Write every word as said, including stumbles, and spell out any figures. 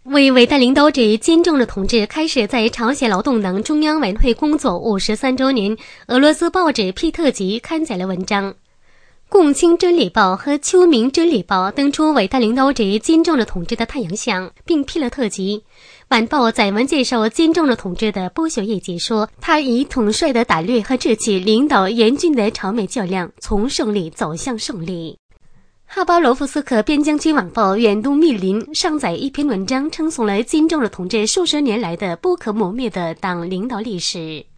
为伟大领导者金正日同志开始在朝鲜劳动党中央委员会工作五十三周年，俄罗斯报纸《皮特吉》刊载了文章。共青真理报和秋明真理报登出伟大领导者金正日同志的太阳像，并批了特辑。晚报载文介绍金正日同志的不朽业绩，说他以统帅的胆略和志气领导严峻的朝美较量，从胜利走向胜利。哈巴罗夫斯克边疆区晚报远东密林上载一篇文章，称颂了金正日同志数十年来的不可磨灭的党领导历史。